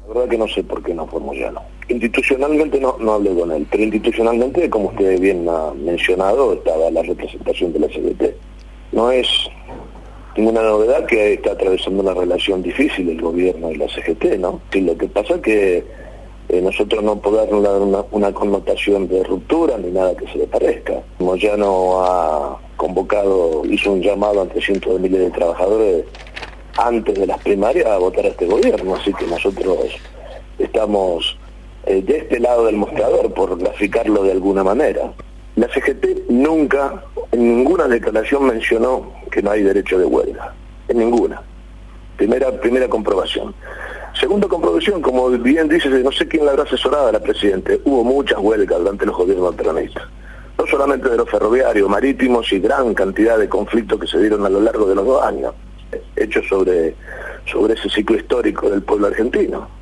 La verdad que no sé por qué no fue Moyano. Institucionalmente no hablé con él, pero institucionalmente, como usted bien ha mencionado, estaba la representación de la CGT. No es ninguna novedad que está atravesando una relación difícil el gobierno y la CGT, ¿no? Y lo que pasa es que nosotros no podemos dar una connotación de ruptura ni nada que se le parezca. Moyano ha convocado, hizo un llamado ante cientos de miles de trabajadores antes de las primarias a votar a este gobierno, así que nosotros estamos de este lado del mostrador, por graficarlo de alguna manera. La CGT nunca, en ninguna declaración mencionó que no hay derecho de huelga, en ninguna. Primera comprobación. Segunda comprobación, como bien dice, no sé quién la habrá asesorado a la Presidenta, hubo muchas huelgas durante los gobiernos peronistas. No solamente de los ferroviarios, marítimos y gran cantidad de conflictos que se dieron a lo largo de los 2 años, hechos sobre ese ciclo histórico del pueblo argentino.